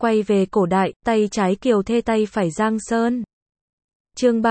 Quay về cổ đại, tay trái Kiều Thê tay phải Giang Sơn. Chương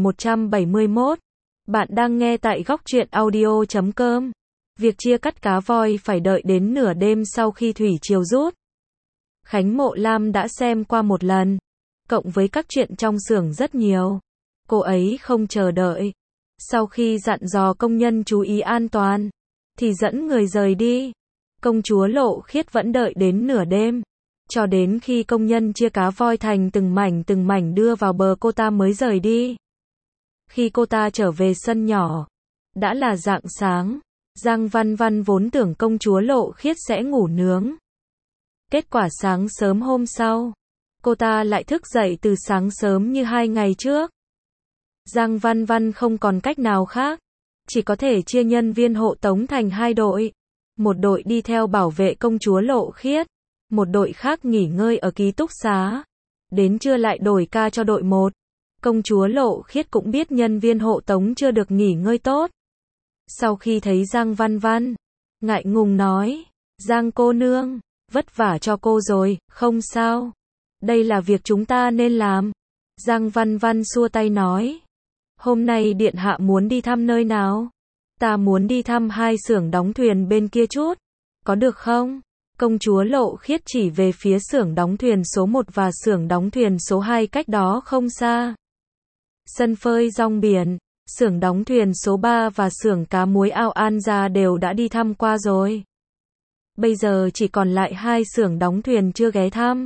3171. Bạn đang nghe tại góc truyện audio.com. Việc chia cắt cá voi phải đợi đến nửa đêm sau khi thủy triều rút. Khánh Mộ Lam đã xem qua một lần, cộng với các chuyện trong xưởng rất nhiều. Cô ấy không chờ đợi. Sau khi dặn dò công nhân chú ý an toàn, thì dẫn người rời đi. Công chúa Lộ Khiết vẫn đợi đến nửa đêm, cho đến khi công nhân chia cá voi thành từng mảnh đưa vào bờ cô ta mới rời đi. Khi cô ta trở về sân nhỏ, đã là rạng sáng. Giang Văn Văn vốn tưởng công chúa Lộ Khiết sẽ ngủ nướng. Kết quả sáng sớm hôm sau, cô ta lại thức dậy từ sáng sớm như 2 ngày trước. Giang Văn Văn không còn cách nào khác, chỉ có thể chia nhân viên hộ tống thành 2 đội. Một đội đi theo bảo vệ công chúa Lộ Khiết, một đội khác nghỉ ngơi ở ký túc xá. Đến trưa lại đổi ca cho đội 1. Công chúa Lộ Khiết cũng biết nhân viên hộ tống chưa được nghỉ ngơi tốt. Sau khi thấy Giang Văn Văn, ngại ngùng nói, Giang cô nương, vất vả cho cô rồi, không sao. Đây là việc chúng ta nên làm. Giang Văn Văn xua tay nói, hôm nay điện hạ muốn đi thăm nơi nào? Ta muốn đi thăm 2 xưởng đóng thuyền bên kia chút, có được không? Công chúa Lộ Khiết chỉ về phía xưởng đóng thuyền số 1 và xưởng đóng thuyền số 2 cách đó không xa. Sân phơi rong biển, xưởng đóng thuyền số 3 và xưởng cá muối Ao An Gia đều đã đi thăm qua rồi. Bây giờ chỉ còn lại 2 xưởng đóng thuyền chưa ghé thăm.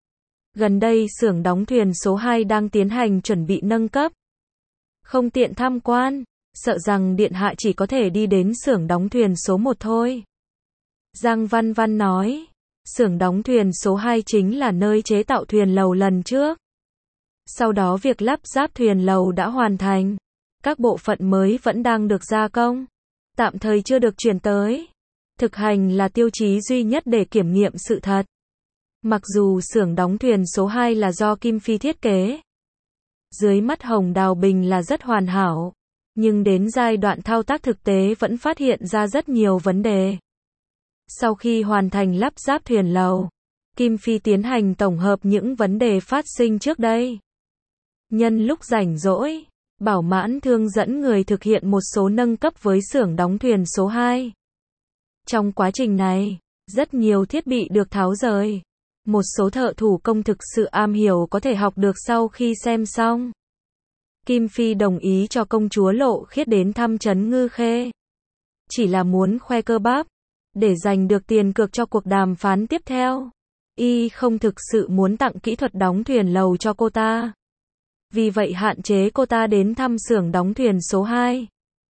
Gần đây xưởng đóng thuyền số 2 đang tiến hành chuẩn bị nâng cấp. Không tiện tham quan, sợ rằng điện hạ chỉ có thể đi đến xưởng đóng thuyền số 1 thôi. Giang Văn Văn nói, xưởng đóng thuyền số 2 chính là nơi chế tạo thuyền lầu lần trước. Sau đó việc lắp ráp thuyền lầu đã hoàn thành. Các bộ phận mới vẫn đang được gia công, tạm thời chưa được chuyển tới. Thực hành là tiêu chí duy nhất để kiểm nghiệm sự thật. Mặc dù xưởng đóng thuyền số 2 là do Kim Phi thiết kế, dưới mắt Hồng Đào Bình là rất hoàn hảo, nhưng đến giai đoạn thao tác thực tế vẫn phát hiện ra rất nhiều vấn đề. Sau khi hoàn thành lắp ráp thuyền lầu, Kim Phi tiến hành tổng hợp những vấn đề phát sinh trước đây. Nhân lúc rảnh rỗi, Bảo Mãn Thương dẫn người thực hiện một số nâng cấp với xưởng đóng thuyền số 2. Trong quá trình này, rất nhiều thiết bị được tháo rời. Một số thợ thủ công thực sự am hiểu có thể học được sau khi xem xong. Kim Phi đồng ý cho công chúa Lộ Khiết đến thăm trấn Ngư Khê. Chỉ là muốn khoe cơ bắp, để giành được tiền cược cho cuộc đàm phán tiếp theo. Y không thực sự muốn tặng kỹ thuật đóng thuyền lầu cho cô ta. Vì vậy hạn chế cô ta đến thăm xưởng đóng thuyền số 2.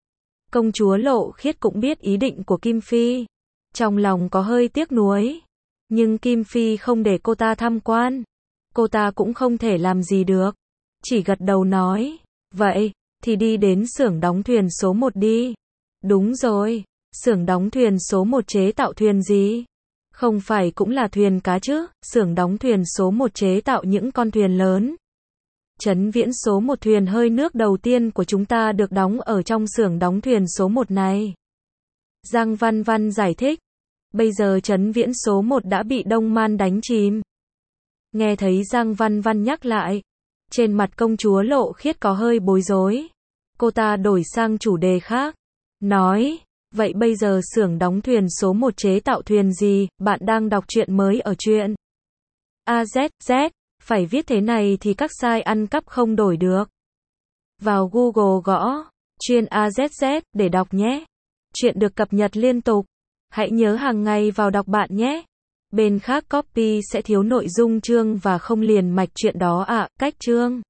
Công chúa Lộ Khiết cũng biết ý định của Kim Phi. Trong lòng có hơi tiếc nuối. Nhưng Kim Phi không để cô ta tham quan. Cô ta cũng không thể làm gì được. Chỉ gật đầu nói, vậy, thì đi đến xưởng đóng thuyền số 1 đi. Đúng rồi, xưởng đóng thuyền số 1 chế tạo thuyền gì? Không phải cũng là thuyền cá chứ, xưởng đóng thuyền số 1 chế tạo những con thuyền lớn. Trấn Viễn số 1 thuyền hơi nước đầu tiên của chúng ta được đóng ở trong xưởng đóng thuyền số 1 này. Giang Văn Văn giải thích, bây giờ Trấn Viễn số 1 đã bị Đông Man đánh chìm. Nghe thấy Giang Văn Văn nhắc lại, trên mặt công chúa Lộ Khiết có hơi bối rối. Cô ta đổi sang chủ đề khác, nói, vậy bây giờ xưởng đóng thuyền số 1 chế tạo thuyền gì? Bạn đang đọc truyện mới ở truyện AZZ. Phải viết thế này thì các site ăn cắp không đổi được. Vào Google gõ truyện AZZ để đọc nhé. Truyện được cập nhật liên tục. Hãy nhớ hàng ngày vào đọc bạn nhé. Bên khác copy sẽ thiếu nội dung chương và không liền mạch truyện đó ạ. Cách chương